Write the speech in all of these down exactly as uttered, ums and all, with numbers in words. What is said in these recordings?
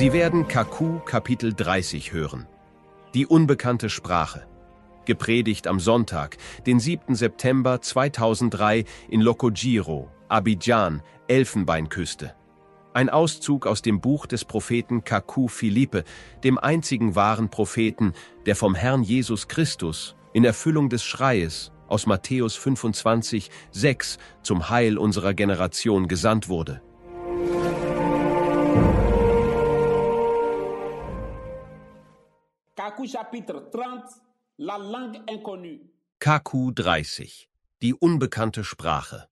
Sie werden Kaku Kapitel dreißig hören. Die unbekannte Sprache. Gepredigt am Sonntag, den siebten September zweitausenddrei in Lokojiro, Abidjan, Elfenbeinküste. Ein Auszug aus dem Buch des Propheten Kaku Philippe, dem einzigen wahren Propheten, der vom Herrn Jesus Christus in Erfüllung des Schreies aus Matthäus fünfundzwanzig, sechs zum Heil unserer Generation gesandt wurde. Kaku dreißig. Die unbekannte Sprache.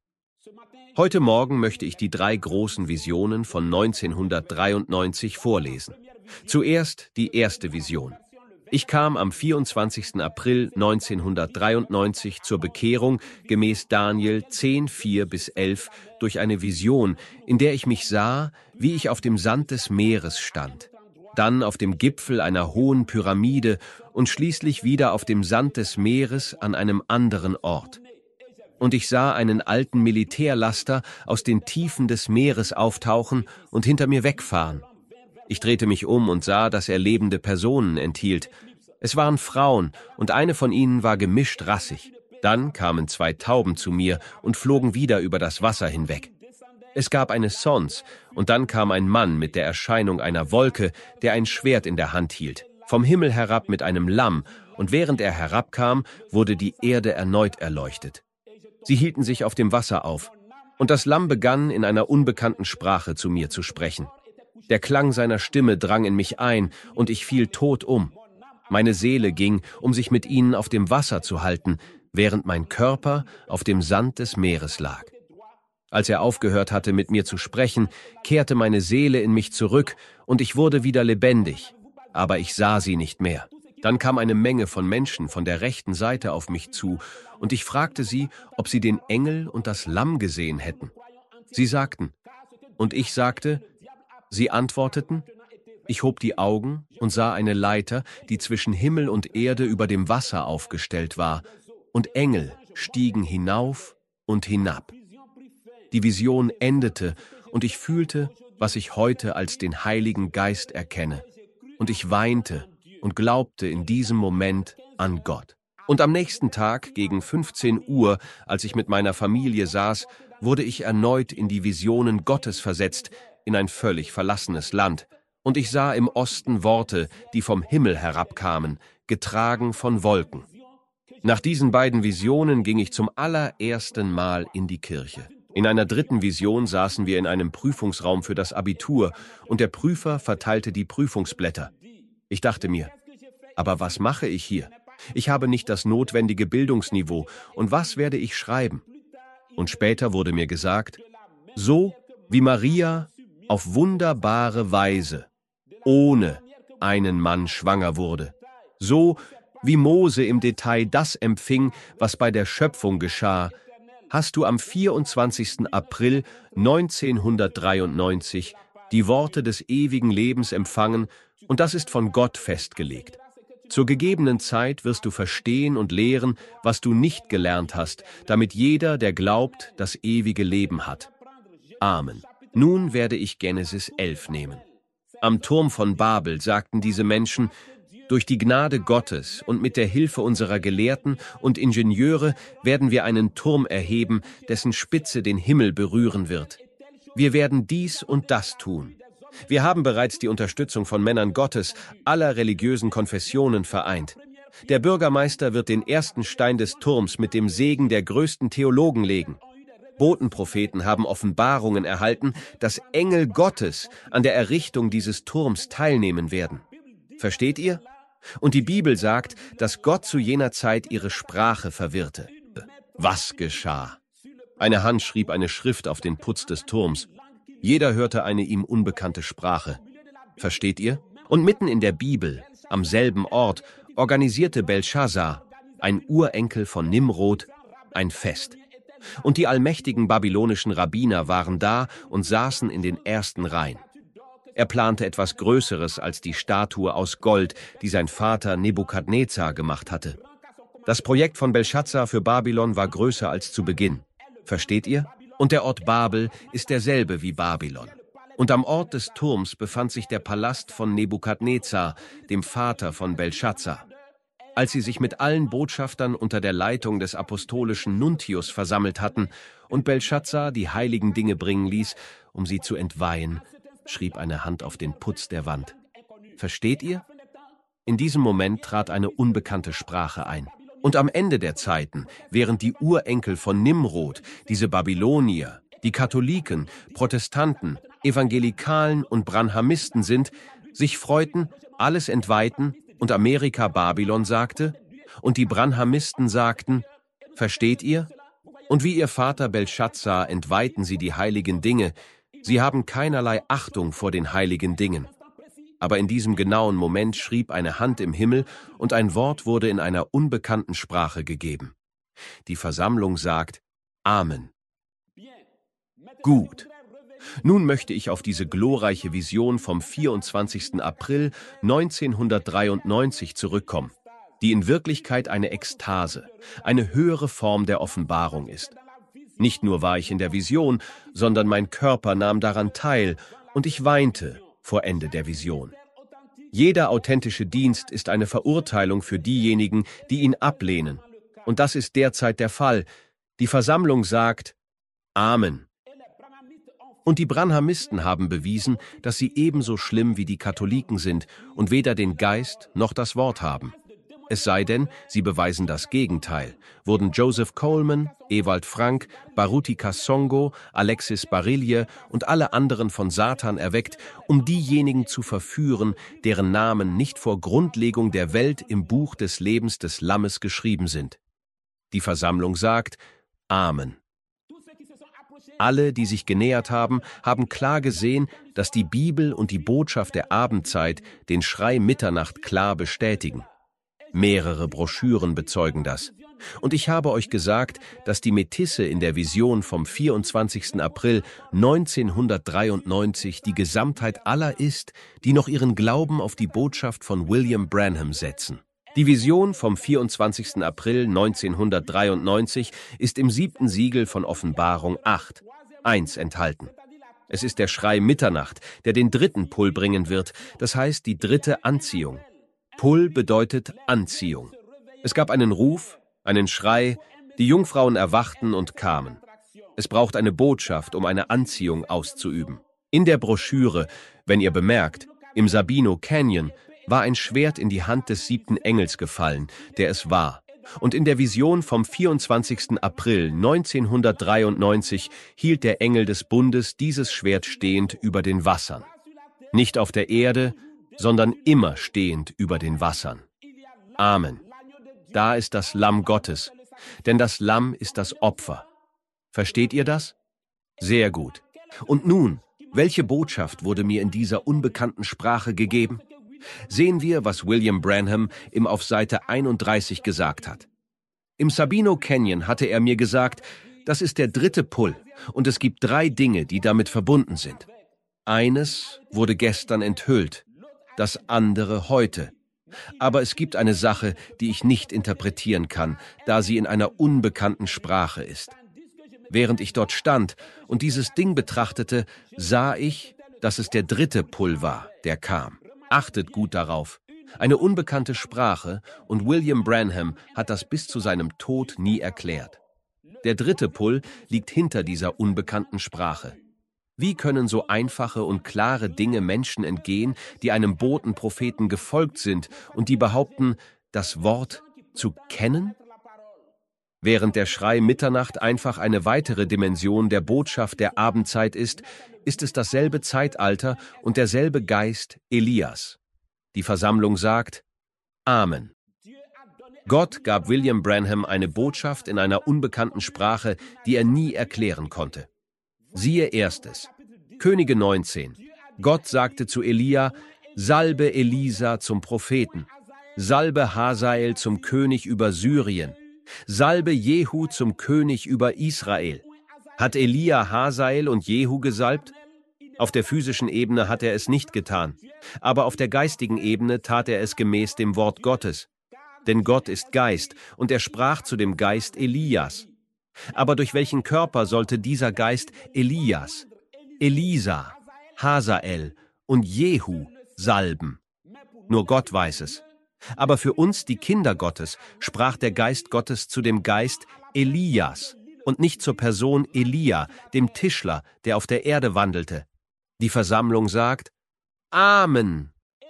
Heute Morgen möchte ich die drei großen Visionen von neunzehnhundertdreiundneunzig vorlesen. Zuerst die erste Vision. Ich kam am vierundzwanzigsten April neunzehnhundertdreiundneunzig zur Bekehrung gemäß Daniel zehn, vier bis elf durch eine Vision, in der ich mich sah, wie ich auf dem Sand des Meeres stand, dann auf dem Gipfel einer hohen Pyramide und schließlich wieder auf dem Sand des Meeres an einem anderen Ort. Und ich sah einen alten Militärlaster aus den Tiefen des Meeres auftauchen und hinter mir wegfahren. Ich drehte mich um und sah, dass er lebende Personen enthielt. Es waren Frauen, und eine von ihnen war gemischt rassig. Dann kamen zwei Tauben zu mir und flogen wieder über das Wasser hinweg. Es gab eine Sons, und dann kam ein Mann mit der Erscheinung einer Wolke, der ein Schwert in der Hand hielt, vom Himmel herab mit einem Lamm, und während er herabkam, wurde die Erde erneut erleuchtet. Sie hielten sich auf dem Wasser auf, und das Lamm begann in einer unbekannten Sprache zu mir zu sprechen. Der Klang seiner Stimme drang in mich ein, und ich fiel tot um. Meine Seele ging, um sich mit ihnen auf dem Wasser zu halten, während mein Körper auf dem Sand des Meeres lag. Als er aufgehört hatte, mit mir zu sprechen, kehrte meine Seele in mich zurück, und ich wurde wieder lebendig, aber ich sah sie nicht mehr. Dann kam eine Menge von Menschen von der rechten Seite auf mich zu, und ich fragte sie, ob sie den Engel und das Lamm gesehen hätten. Sie sagten, und ich sagte, sie antworteten, ich hob die Augen und sah eine Leiter, die zwischen Himmel und Erde über dem Wasser aufgestellt war, und Engel stiegen hinauf und hinab. Die Vision endete, und ich fühlte, was ich heute als den Heiligen Geist erkenne. Und ich weinte und glaubte in diesem Moment an Gott. Und am nächsten Tag, gegen fünfzehn Uhr, als ich mit meiner Familie saß, wurde ich erneut in die Visionen Gottes versetzt, in ein völlig verlassenes Land. Und ich sah im Osten Worte, die vom Himmel herabkamen, getragen von Wolken. Nach diesen beiden Visionen ging ich zum allerersten Mal in die Kirche. In einer dritten Vision saßen wir in einem Prüfungsraum für das Abitur, und der Prüfer verteilte die Prüfungsblätter. Ich dachte mir, aber was mache ich hier? Ich habe nicht das notwendige Bildungsniveau, und was werde ich schreiben? Und später wurde mir gesagt, so wie Maria auf wunderbare Weise ohne einen Mann schwanger wurde, so wie Mose im Detail das empfing, was bei der Schöpfung geschah, hast du am vierundzwanzigsten April neunzehnhundertdreiundneunzig die Worte des ewigen Lebens empfangen, und das ist von Gott festgelegt. Zur gegebenen Zeit wirst du verstehen und lehren, was du nicht gelernt hast, damit jeder, der glaubt, das ewige Leben hat. Amen. Nun werde ich Genesis elf nehmen. Am Turm von Babel sagten diese Menschen, durch die Gnade Gottes und mit der Hilfe unserer Gelehrten und Ingenieure werden wir einen Turm erheben, dessen Spitze den Himmel berühren wird. Wir werden dies und das tun. Wir haben bereits die Unterstützung von Männern Gottes aller religiösen Konfessionen vereint. Der Bürgermeister wird den ersten Stein des Turms mit dem Segen der größten Theologen legen. Botenpropheten haben Offenbarungen erhalten, dass Engel Gottes an der Errichtung dieses Turms teilnehmen werden. Versteht ihr? Und die Bibel sagt, dass Gott zu jener Zeit ihre Sprache verwirrte. Was geschah? Eine Hand schrieb eine Schrift auf den Putz des Turms. Jeder hörte eine ihm unbekannte Sprache. Versteht ihr? Und mitten in der Bibel, am selben Ort, organisierte Belschazzar, ein Urenkel von Nimrod, ein Fest. Und die allmächtigen babylonischen Rabbiner waren da und saßen in den ersten Reihen. Er plante etwas Größeres als die Statue aus Gold, die sein Vater Nebukadnezar gemacht hatte. Das Projekt von Belschazzar für Babylon war größer als zu Beginn. Versteht ihr? Und der Ort Babel ist derselbe wie Babylon. Und am Ort des Turms befand sich der Palast von Nebukadnezar, dem Vater von Belschazzar. Als sie sich mit allen Botschaftern unter der Leitung des apostolischen Nuntius versammelt hatten und Belschazzar die heiligen Dinge bringen ließ, um sie zu entweihen, schrieb eine Hand auf den Putz der Wand. Versteht ihr? In diesem Moment trat eine unbekannte Sprache ein. Und am Ende der Zeiten, während die Urenkel von Nimrod, diese Babylonier, die Katholiken, Protestanten, Evangelikalen und Branhamisten sind, sich freuten, alles entweihten und Amerika Babylon sagte, und die Branhamisten sagten, versteht ihr? Und wie ihr Vater Belschazzar entweihten sie die heiligen Dinge, sie haben keinerlei Achtung vor den heiligen Dingen. Aber in diesem genauen Moment schrieb eine Hand im Himmel und ein Wort wurde in einer unbekannten Sprache gegeben. Die Versammlung sagt, Amen. Gut. Nun möchte ich auf diese glorreiche Vision vom vierundzwanzigsten April neunzehnhundertdreiundneunzig zurückkommen, die in Wirklichkeit eine Ekstase, eine höhere Form der Offenbarung ist. Nicht nur war ich in der Vision, sondern mein Körper nahm daran teil und ich weinte vor Ende der Vision. Jeder authentische Dienst ist eine Verurteilung für diejenigen, die ihn ablehnen. Und das ist derzeit der Fall. Die Versammlung sagt, Amen. Und die Branhamisten haben bewiesen, dass sie ebenso schlimm wie die Katholiken sind und weder den Geist noch das Wort haben. Es sei denn, sie beweisen das Gegenteil, wurden Joseph Coleman, Ewald Frank, Baruti Kasongo, Alexis Barilje und alle anderen von Satan erweckt, um diejenigen zu verführen, deren Namen nicht vor Grundlegung der Welt im Buch des Lebens des Lammes geschrieben sind. Die Versammlung sagt, Amen. Alle, die sich genähert haben, haben klar gesehen, dass die Bibel und die Botschaft der Abendzeit den Schrei Mitternacht klar bestätigen. Mehrere Broschüren bezeugen das. Und ich habe euch gesagt, dass die Metisse in der Vision vom vierundzwanzigsten April neunzehnhundertdreiundneunzig die Gesamtheit aller ist, die noch ihren Glauben auf die Botschaft von William Branham setzen. Die Vision vom vierundzwanzigsten April neunzehnhundertdreiundneunzig ist im siebten Siegel von Offenbarung acht, eins enthalten. Es ist der Schrei Mitternacht, der den dritten Pull bringen wird, das heißt die dritte Anziehung. Pull bedeutet Anziehung. Es gab einen Ruf, einen Schrei, die Jungfrauen erwachten und kamen. Es braucht eine Botschaft, um eine Anziehung auszuüben. In der Broschüre, wenn ihr bemerkt, im Sabino Canyon, war ein Schwert in die Hand des siebten Engels gefallen, der es war. Und in der Vision vom vierundzwanzigsten April neunzehnhundertdreiundneunzig hielt der Engel des Bundes dieses Schwert stehend über den Wassern. Nicht auf der Erde, sondern immer stehend über den Wassern. Amen. Da ist das Lamm Gottes, denn das Lamm ist das Opfer. Versteht ihr das? Sehr gut. Und nun, welche Botschaft wurde mir in dieser unbekannten Sprache gegeben? Sehen wir, was William Branham ihm auf Seite einunddreißig gesagt hat. Im Sabino Canyon hatte er mir gesagt, das ist der dritte Pull und es gibt drei Dinge, die damit verbunden sind. Eines wurde gestern enthüllt, das andere heute. Aber es gibt eine Sache, die ich nicht interpretieren kann, da sie in einer unbekannten Sprache ist. Während ich dort stand und dieses Ding betrachtete, sah ich, dass es der dritte Pull war, der kam. Achtet gut darauf. Eine unbekannte Sprache und William Branham hat das bis zu seinem Tod nie erklärt. Der dritte Pull liegt hinter dieser unbekannten Sprache. Wie können so einfache und klare Dinge Menschen entgehen, die einem Botenpropheten gefolgt sind und die behaupten, das Wort zu kennen? Während der Schrei Mitternacht einfach eine weitere Dimension der Botschaft der Abendzeit ist, ist es dasselbe Zeitalter und derselbe Geist Elias. Die Versammlung sagt, Amen. Gott gab William Branham eine Botschaft in einer unbekannten Sprache, die er nie erklären konnte. Siehe erstes, Könige neunzehn. Gott sagte zu Elia, salbe Elisa zum Propheten, salbe Hazael zum König über Syrien, salbe Jehu zum König über Israel. Hat Elia Hazael und Jehu gesalbt? Auf der physischen Ebene hat er es nicht getan, aber auf der geistigen Ebene tat er es gemäß dem Wort Gottes. Denn Gott ist Geist, und er sprach zu dem Geist Elias. Aber durch welchen Körper sollte dieser Geist Elias, Elisa, Hazael und Jehu salben. Nur Gott weiß es. Aber für uns, die Kinder Gottes, sprach der Geist Gottes zu dem Geist Elias und nicht zur Person Elia, dem Tischler, der auf der Erde wandelte. Die Versammlung sagt: Amen.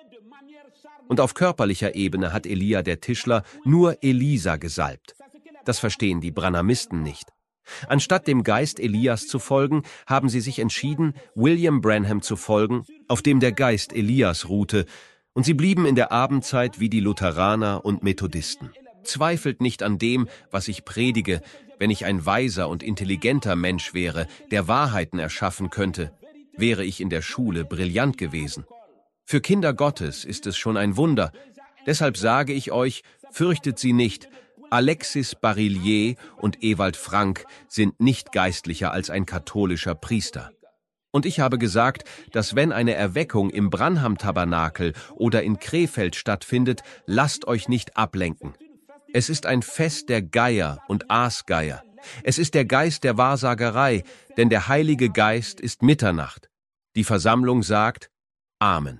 Und auf körperlicher Ebene hat Elia, der Tischler, nur Elisa gesalbt. Das verstehen die Branhamisten nicht. Anstatt dem Geist Elias zu folgen, haben sie sich entschieden, William Branham zu folgen, auf dem der Geist Elias ruhte, und sie blieben in der Abendzeit wie die Lutheraner und Methodisten. Zweifelt nicht an dem, was ich predige, wenn ich ein weiser und intelligenter Mensch wäre, der Wahrheiten erschaffen könnte, wäre ich in der Schule brillant gewesen. Für Kinder Gottes ist es schon ein Wunder. Deshalb sage ich euch, fürchtet sie nicht. Alexis Barillier und Ewald Frank sind nicht geistlicher als ein katholischer Priester. Und ich habe gesagt, dass wenn eine Erweckung im Branham-Tabernakel oder in Krefeld stattfindet, lasst euch nicht ablenken. Es ist ein Fest der Geier und Aasgeier. Es ist der Geist der Wahrsagerei, denn der Heilige Geist ist Mitternacht. Die Versammlung sagt: Amen.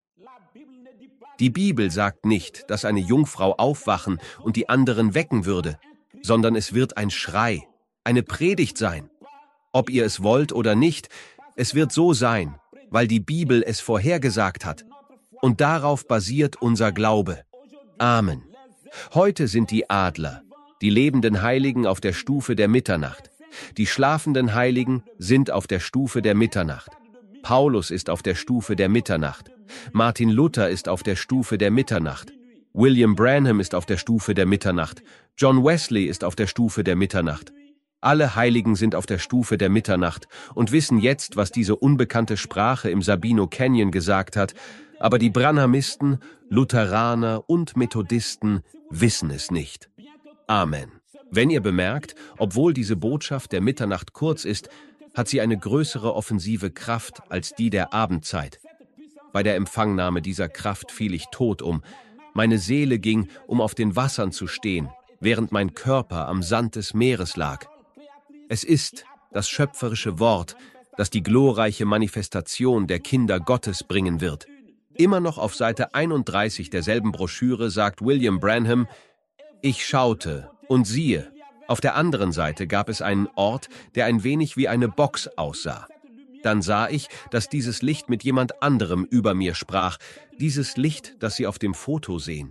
Die Bibel sagt nicht, dass eine Jungfrau aufwachen und die anderen wecken würde, sondern es wird ein Schrei, eine Predigt sein. Ob ihr es wollt oder nicht, es wird so sein, weil die Bibel es vorhergesagt hat. Und darauf basiert unser Glaube. Amen. Heute sind die Adler, die lebenden Heiligen auf der Stufe der Mitternacht. Die schlafenden Heiligen sind auf der Stufe der Mitternacht. Paulus ist auf der Stufe der Mitternacht. Martin Luther ist auf der Stufe der Mitternacht. William Branham ist auf der Stufe der Mitternacht. John Wesley ist auf der Stufe der Mitternacht. Alle Heiligen sind auf der Stufe der Mitternacht und wissen jetzt, was diese unbekannte Sprache im Sabino Canyon gesagt hat, aber die Branhamisten, Lutheraner und Methodisten wissen es nicht. Amen. Wenn ihr bemerkt, obwohl diese Botschaft der Mitternacht kurz ist, hat sie eine größere offensive Kraft als die der Abendzeit. Bei der Empfangnahme dieser Kraft fiel ich tot um. Meine Seele ging, um auf den Wassern zu stehen, während mein Körper am Sand des Meeres lag. Es ist das schöpferische Wort, das die glorreiche Manifestation der Kinder Gottes bringen wird. Immer noch auf Seite einunddreißig derselben Broschüre sagt William Branham: Ich schaute und siehe, auf der anderen Seite gab es einen Ort, der ein wenig wie eine Box aussah. Dann sah ich, dass dieses Licht mit jemand anderem über mir sprach, dieses Licht, das Sie auf dem Foto sehen.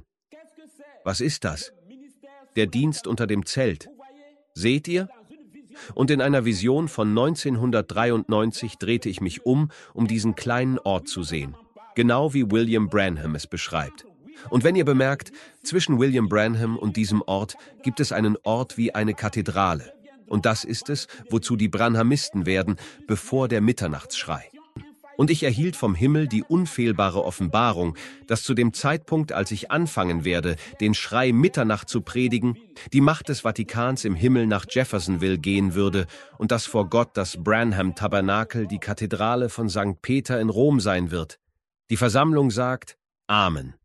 Was ist das? Der Dienst unter dem Zelt. Seht ihr? Und in einer Vision von neunzehnhundertdreiundneunzig drehte ich mich um, um diesen kleinen Ort zu sehen. Genau wie William Branham es beschreibt. Und wenn ihr bemerkt, zwischen William Branham und diesem Ort gibt es einen Ort wie eine Kathedrale. Und das ist es, wozu die Branhamisten werden, bevor der Mitternachtsschrei. Und ich erhielt vom Himmel die unfehlbare Offenbarung, dass zu dem Zeitpunkt, als ich anfangen werde, den Schrei Mitternacht zu predigen, die Macht des Vatikans im Himmel nach Jeffersonville gehen würde und dass vor Gott das Branham-Tabernakel, die Kathedrale von Sankt Peter in Rom sein wird. Die Versammlung sagt: Amen.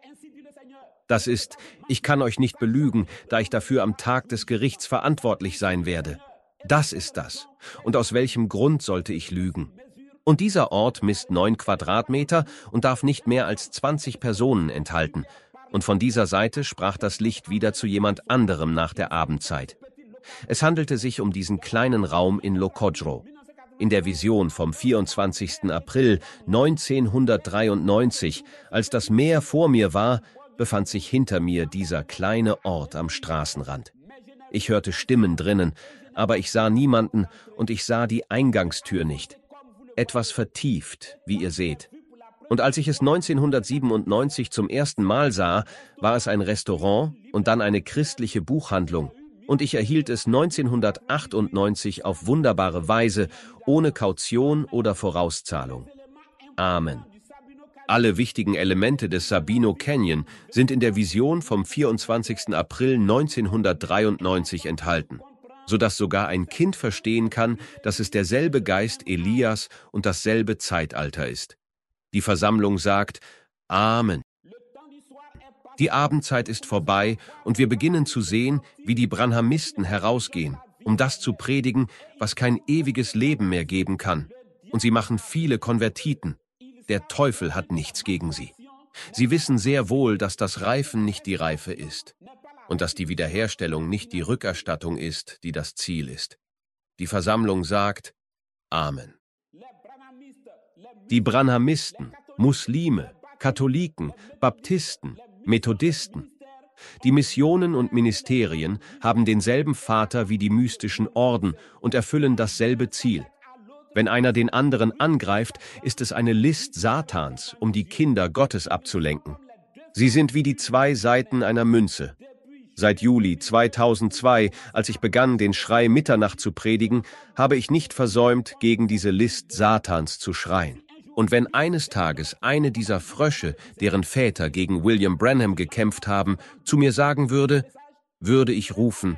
Das ist, ich kann euch nicht belügen, da ich dafür am Tag des Gerichts verantwortlich sein werde. Das ist das. Und aus welchem Grund sollte ich lügen? Und dieser Ort misst neun Quadratmeter und darf nicht mehr als zwanzig Personen enthalten. Und von dieser Seite sprach das Licht wieder zu jemand anderem nach der Abendzeit. Es handelte sich um diesen kleinen Raum in Lokodro. In der Vision vom vierundzwanzigsten April neunzehnhundertdreiundneunzig, als das Meer vor mir war, befand sich hinter mir dieser kleine Ort am Straßenrand. Ich hörte Stimmen drinnen, aber ich sah niemanden und ich sah die Eingangstür nicht. Etwas vertieft, wie ihr seht. Und als ich es neunzehnhundertsiebenundneunzig zum ersten Mal sah, war es ein Restaurant und dann eine christliche Buchhandlung. Und ich erhielt es neunzehnhundertachtundneunzig auf wunderbare Weise, ohne Kaution oder Vorauszahlung. Amen. Alle wichtigen Elemente des Sabino Canyon sind in der Vision vom vierundzwanzigsten April neunzehnhundertdreiundneunzig enthalten, sodass sogar ein Kind verstehen kann, dass es derselbe Geist Elias und dasselbe Zeitalter ist. Die Versammlung sagt: Amen. Die Abendzeit ist vorbei und wir beginnen zu sehen, wie die Branhamisten herausgehen, um das zu predigen, was kein ewiges Leben mehr geben kann. Und sie machen viele Konvertiten. Der Teufel hat nichts gegen sie. Sie wissen sehr wohl, dass das Reifen nicht die Reife ist und dass die Wiederherstellung nicht die Rückerstattung ist, die das Ziel ist. Die Versammlung sagt Amen. Die Branhamisten, Muslime, Katholiken, Baptisten, Methodisten. Die Missionen und Ministerien haben denselben Vater wie die mystischen Orden und erfüllen dasselbe Ziel. Wenn einer den anderen angreift, ist es eine List Satans, um die Kinder Gottes abzulenken. Sie sind wie die zwei Seiten einer Münze. Seit Juli zweitausendzwei, als ich begann, den Schrei Mitternacht zu predigen, habe ich nicht versäumt, gegen diese List Satans zu schreien. Und wenn eines Tages eine dieser Frösche, deren Väter gegen William Branham gekämpft haben, zu mir sagen würde, würde ich rufen,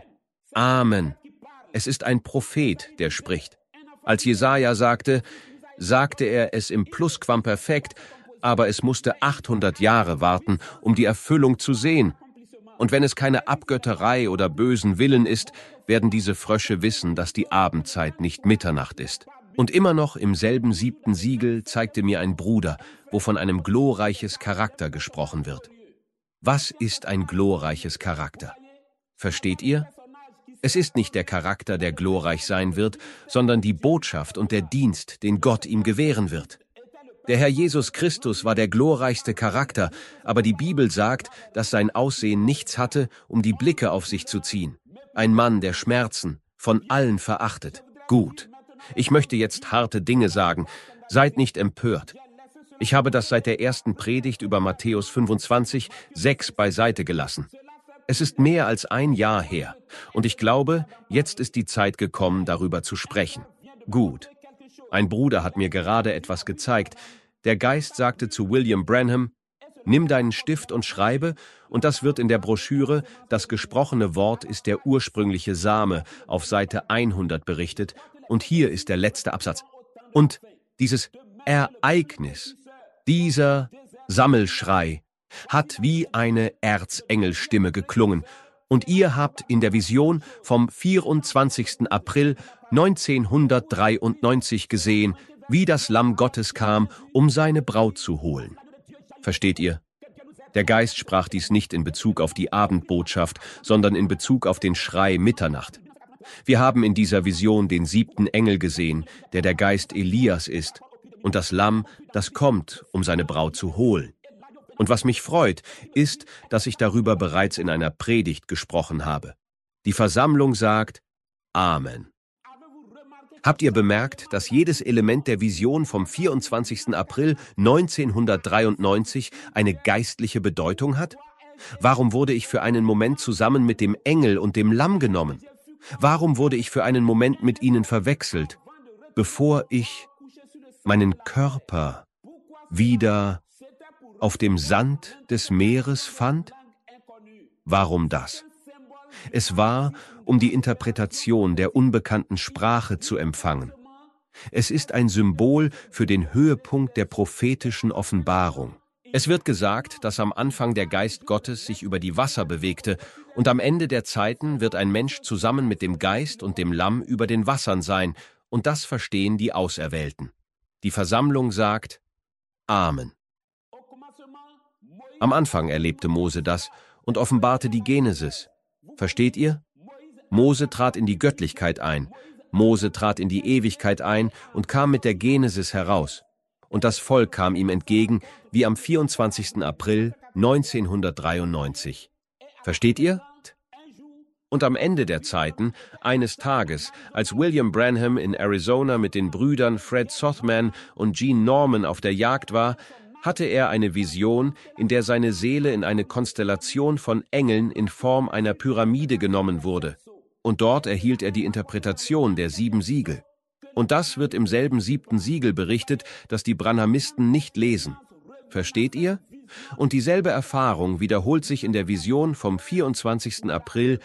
Amen. Es ist ein Prophet, der spricht. Als Jesaja sagte, sagte er es im Plusquamperfekt, aber es musste achthundert Jahre warten, um die Erfüllung zu sehen. Und wenn es keine Abgötterei oder bösen Willen ist, werden diese Frösche wissen, dass die Abendzeit nicht Mitternacht ist. Und immer noch im selben siebten Siegel zeigte mir ein Bruder, wo von einem glorreiches Charakter gesprochen wird. Was ist ein glorreiches Charakter? Versteht ihr? Es ist nicht der Charakter, der glorreich sein wird, sondern die Botschaft und der Dienst, den Gott ihm gewähren wird. Der Herr Jesus Christus war der glorreichste Charakter, aber die Bibel sagt, dass sein Aussehen nichts hatte, um die Blicke auf sich zu ziehen. Ein Mann der Schmerzen, von allen verachtet. Gut. Ich möchte jetzt harte Dinge sagen. Seid nicht empört. Ich habe das seit der ersten Predigt über Matthäus fünfundzwanzig, sechs beiseite gelassen. Es ist mehr als ein Jahr her, und ich glaube, jetzt ist die Zeit gekommen, darüber zu sprechen. Gut. Ein Bruder hat mir gerade etwas gezeigt. Der Geist sagte zu William Branham, nimm deinen Stift und schreibe, und das wird in der Broschüre, das gesprochene Wort ist der ursprüngliche Same, auf Seite hundert berichtet, und hier ist der letzte Absatz. Und dieses Ereignis, dieser Sammelschrei, hat wie eine Erzengelstimme geklungen, und ihr habt in der Vision vom vierundzwanzigsten April neunzehnhundertdreiundneunzig gesehen, wie das Lamm Gottes kam, um seine Braut zu holen. Versteht ihr? Der Geist sprach dies nicht in Bezug auf die Abendbotschaft, sondern in Bezug auf den Schrei Mitternacht. Wir haben in dieser Vision den siebten Engel gesehen, der der Geist Elias ist, und das Lamm, das kommt, um seine Braut zu holen. Und was mich freut, ist, dass ich darüber bereits in einer Predigt gesprochen habe. Die Versammlung sagt Amen. Habt ihr bemerkt, dass jedes Element der Vision vom vierundzwanzigsten April neunzehnhundertdreiundneunzig eine geistliche Bedeutung hat? Warum wurde ich für einen Moment zusammen mit dem Engel und dem Lamm genommen? Warum wurde ich für einen Moment mit ihnen verwechselt, bevor ich meinen Körper wieder auf dem Sand des Meeres fand? Warum das? Es war, um die Interpretation der unbekannten Sprache zu empfangen. Es ist ein Symbol für den Höhepunkt der prophetischen Offenbarung. Es wird gesagt, dass am Anfang der Geist Gottes sich über die Wasser bewegte und am Ende der Zeiten wird ein Mensch zusammen mit dem Geist und dem Lamm über den Wassern sein, und das verstehen die Auserwählten. Die Versammlung sagt Amen. Am Anfang erlebte Mose das und offenbarte die Genesis. Versteht ihr? Mose trat in die Göttlichkeit ein. Mose trat in die Ewigkeit ein und kam mit der Genesis heraus. Und das Volk kam ihm entgegen, wie am vierundzwanzigsten April neunzehnhundertdreiundneunzig. Versteht ihr? Und am Ende der Zeiten, eines Tages, als William Branham in Arizona mit den Brüdern Fred Sothmann und Gene Norman auf der Jagd war, hatte er eine Vision, in der seine Seele in eine Konstellation von Engeln in Form einer Pyramide genommen wurde. Und dort erhielt er die Interpretation der sieben Siegel. Und das wird im selben siebten Siegel berichtet, das die Branhamisten nicht lesen. Versteht ihr? Und dieselbe Erfahrung wiederholt sich in der Vision vom vierundzwanzigsten April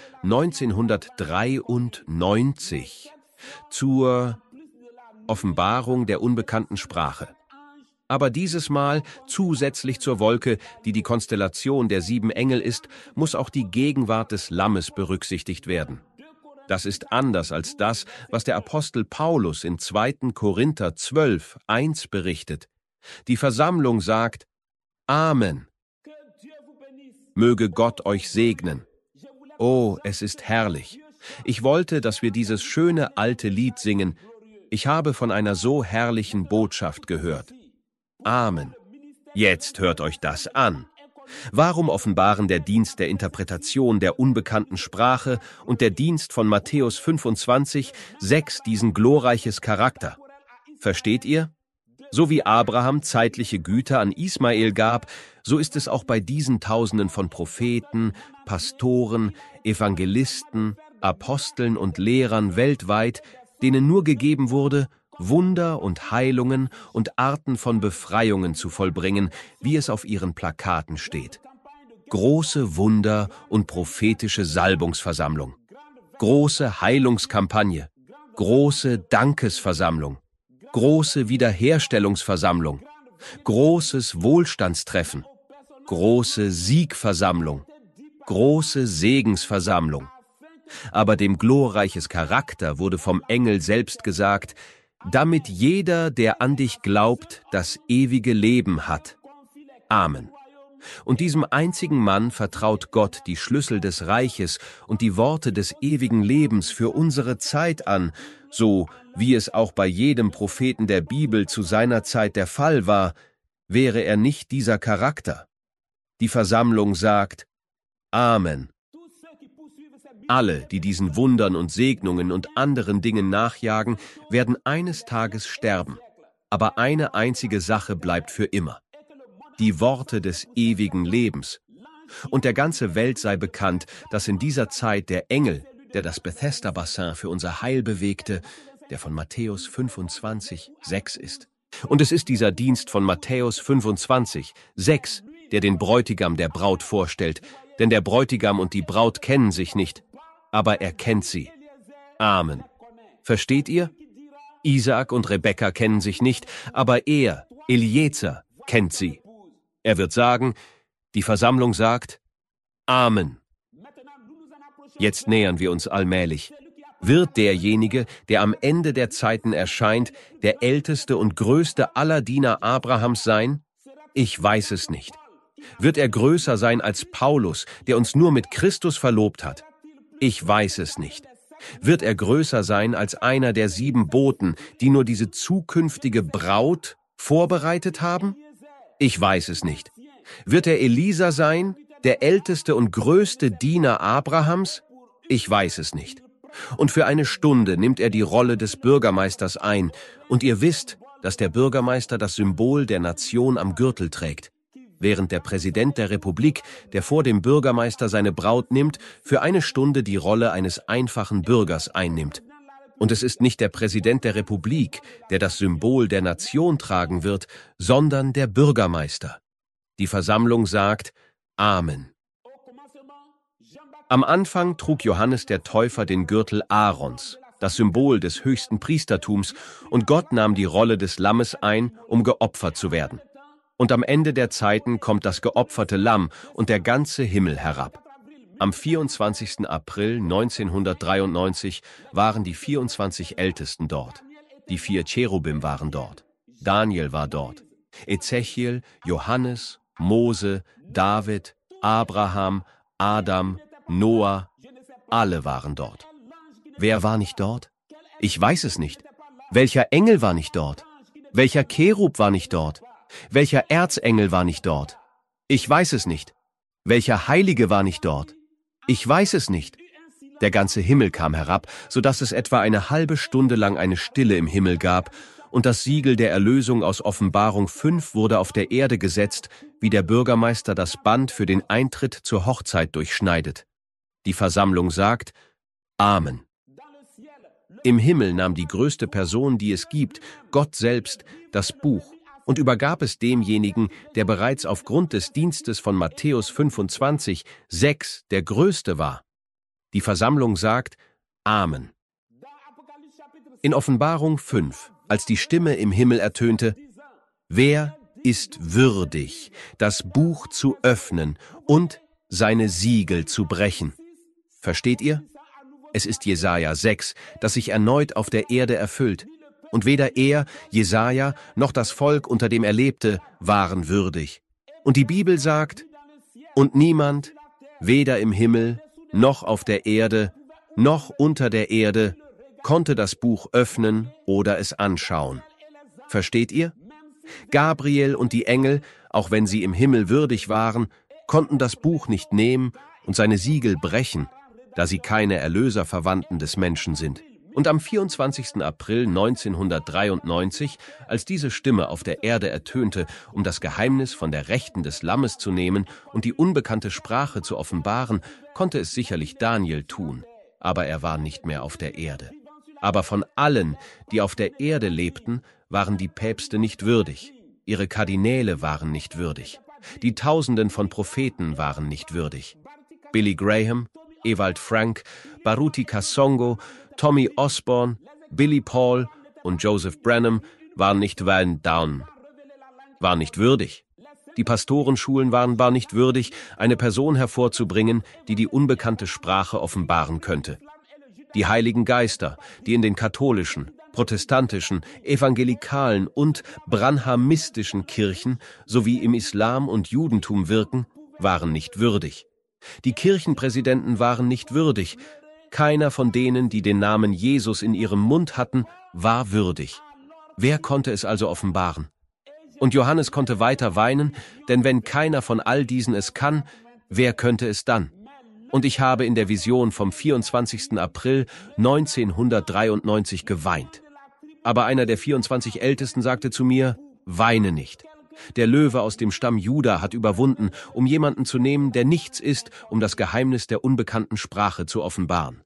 neunzehnhundertdreiundneunzig zur Offenbarung der unbekannten Sprache. Aber dieses Mal, zusätzlich zur Wolke, die die Konstellation der sieben Engel ist, muss auch die Gegenwart des Lammes berücksichtigt werden. Das ist anders als das, was der Apostel Paulus in zweiten Korinther zwölf, eins berichtet. Die Versammlung sagt: Amen. Möge Gott euch segnen. Oh, es ist herrlich. Ich wollte, dass wir dieses schöne alte Lied singen. Ich habe von einer so herrlichen Botschaft gehört. Amen. Jetzt hört euch das an. Warum offenbaren der Dienst der Interpretation der unbekannten Sprache und der Dienst von Matthäus fünfundzwanzig, sechs diesen glorreiches Charakter? Versteht ihr? So wie Abraham zeitliche Güter an Ismael gab, so ist es auch bei diesen Tausenden von Propheten, Pastoren, Evangelisten, Aposteln und Lehrern weltweit, denen nur gegeben wurde, Wunder und Heilungen und Arten von Befreiungen zu vollbringen, wie es auf ihren Plakaten steht. Große Wunder und prophetische Salbungsversammlung. Große Heilungskampagne. Große Dankesversammlung. Große Wiederherstellungsversammlung. Großes Wohlstandstreffen. Große Siegversammlung. Große Segensversammlung. Aber dem glorreiches Charakter wurde vom Engel selbst gesagt: damit jeder, der an dich glaubt, das ewige Leben hat. Amen. Und diesem einzigen Mann vertraut Gott die Schlüssel des Reiches und die Worte des ewigen Lebens für unsere Zeit an, so wie es auch bei jedem Propheten der Bibel zu seiner Zeit der Fall war, wäre er nicht dieser Charakter. Die Versammlung sagt: Amen. Alle, die diesen Wundern und Segnungen und anderen Dingen nachjagen, werden eines Tages sterben. Aber eine einzige Sache bleibt für immer: die Worte des ewigen Lebens. Und der ganze Welt sei bekannt, dass in dieser Zeit der Engel, der das Bethesda-Bassin für unser Heil bewegte, der von Matthäus fünfundzwanzig, sechs ist. Und es ist dieser Dienst von Matthäus fünfundzwanzig, sechs, der den Bräutigam der Braut vorstellt, denn der Bräutigam und die Braut kennen sich nicht, aber er kennt sie. Amen. Versteht ihr? Isaak und Rebekka kennen sich nicht, aber er, Eliezer, kennt sie. Er wird sagen, die Versammlung sagt: Amen. Jetzt nähern wir uns allmählich. Wird derjenige, der am Ende der Zeiten erscheint, der älteste und größte aller Diener Abrahams sein? Ich weiß es nicht. Wird er größer sein als Paulus, der uns nur mit Christus verlobt hat? Ich weiß es nicht. Wird er größer sein als einer der sieben Boten, die nur diese zukünftige Braut vorbereitet haben? Ich weiß es nicht. Wird er Elisa sein, der älteste und größte Diener Abrahams? Ich weiß es nicht. Und für eine Stunde nimmt er die Rolle des Bürgermeisters ein, und ihr wisst, dass der Bürgermeister das Symbol der Nation am Gürtel trägt, während der Präsident der Republik, der vor dem Bürgermeister seine Braut nimmt, für eine Stunde die Rolle eines einfachen Bürgers einnimmt. Und es ist nicht der Präsident der Republik, der das Symbol der Nation tragen wird, sondern der Bürgermeister. Die Versammlung sagt: Amen. Am Anfang trug Johannes der Täufer den Gürtel Aarons, das Symbol des höchsten Priestertums, und Gott nahm die Rolle des Lammes ein, um geopfert zu werden. Und am Ende der Zeiten kommt das geopferte Lamm und der ganze Himmel herab. Am vierundzwanzigsten April neunzehnhundertdreiundneunzig waren die vierundzwanzig Ältesten dort. Die vier Cherubim waren dort. Daniel war dort. Ezechiel, Johannes, Mose, David, Abraham, Adam, Noah, alle waren dort. Wer war nicht dort? Ich weiß es nicht. Welcher Engel war nicht dort? Welcher Cherub war nicht dort? Welcher Erzengel war nicht dort? Ich weiß es nicht. Welcher Heilige war nicht dort? Ich weiß es nicht. Der ganze Himmel kam herab, so dass es etwa eine halbe Stunde lang eine Stille im Himmel gab, und das Siegel der Erlösung aus Offenbarung fünf wurde auf der Erde gesetzt, wie der Bürgermeister das Band für den Eintritt zur Hochzeit durchschneidet. Die Versammlung sagt: Amen. Im Himmel nahm die größte Person, die es gibt, Gott selbst, das Buch und übergab es demjenigen, der bereits aufgrund des Dienstes von Matthäus fünfundzwanzig, sechs der Größte war. Die Versammlung sagt: Amen. In Offenbarung fünf, als die Stimme im Himmel ertönte: Wer ist würdig, das Buch zu öffnen und seine Siegel zu brechen? Versteht ihr? Es ist Jesaja sechs, das sich erneut auf der Erde erfüllt. Und weder er, Jesaja, noch das Volk, unter dem er lebte, waren würdig. Und die Bibel sagt: Und niemand, weder im Himmel, noch auf der Erde, noch unter der Erde, konnte das Buch öffnen oder es anschauen. Versteht ihr? Gabriel und die Engel, auch wenn sie im Himmel würdig waren, konnten das Buch nicht nehmen und seine Siegel brechen, da sie keine Erlöserverwandten des Menschen sind. Und am vierundzwanzigsten April neunzehnhundertdreiundneunzig, als diese Stimme auf der Erde ertönte, um das Geheimnis von der Rechten des Lammes zu nehmen und die unbekannte Sprache zu offenbaren, konnte es sicherlich Daniel tun, aber er war nicht mehr auf der Erde. Aber von allen, die auf der Erde lebten, waren die Päpste nicht würdig, ihre Kardinäle waren nicht würdig, die Tausenden von Propheten waren nicht würdig. Billy Graham, Ewald Frank, Baruti Kasongo, Tommy Osborne, Billy Paul und Joseph Branham waren nicht Van Down, waren nicht würdig. Die Pastorenschulen waren war nicht würdig, eine Person hervorzubringen, die die unbekannte Sprache offenbaren könnte. Die Heiligen Geister, die in den katholischen, protestantischen, evangelikalen und branhamistischen Kirchen sowie im Islam und Judentum wirken, waren nicht würdig. Die Kirchenpräsidenten waren nicht würdig. Keiner von denen, die den Namen Jesus in ihrem Mund hatten, war würdig. Wer konnte es also offenbaren? Und Johannes konnte weiter weinen, denn wenn keiner von all diesen es kann, wer könnte es dann? Und ich habe in der Vision vom vierundzwanzigsten April neunzehnhundertdreiundneunzig geweint. Aber einer der vierundzwanzig Ältesten sagte zu mir: Weine nicht. Der Löwe aus dem Stamm Juda hat überwunden, um jemanden zu nehmen, der nichts ist, um das Geheimnis der unbekannten Sprache zu offenbaren.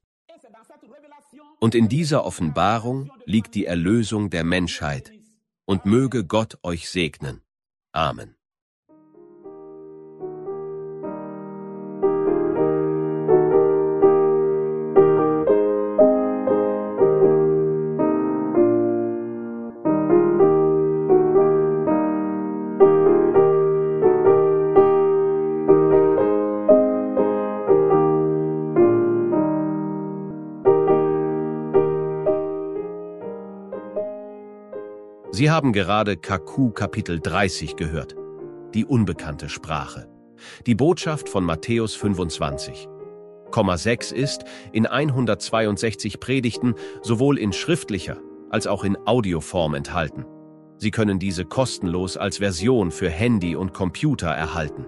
Und in dieser Offenbarung liegt die Erlösung der Menschheit. Und möge Gott euch segnen. Amen. Sie haben gerade K Q Kapitel dreißig gehört, die unbekannte Sprache. Die Botschaft von Matthäus fünfundzwanzig. Komma sechs ist in hundertzweiundsechzig Predigten sowohl in schriftlicher als auch in Audioform enthalten. Sie können diese kostenlos als Version für Handy und Computer erhalten.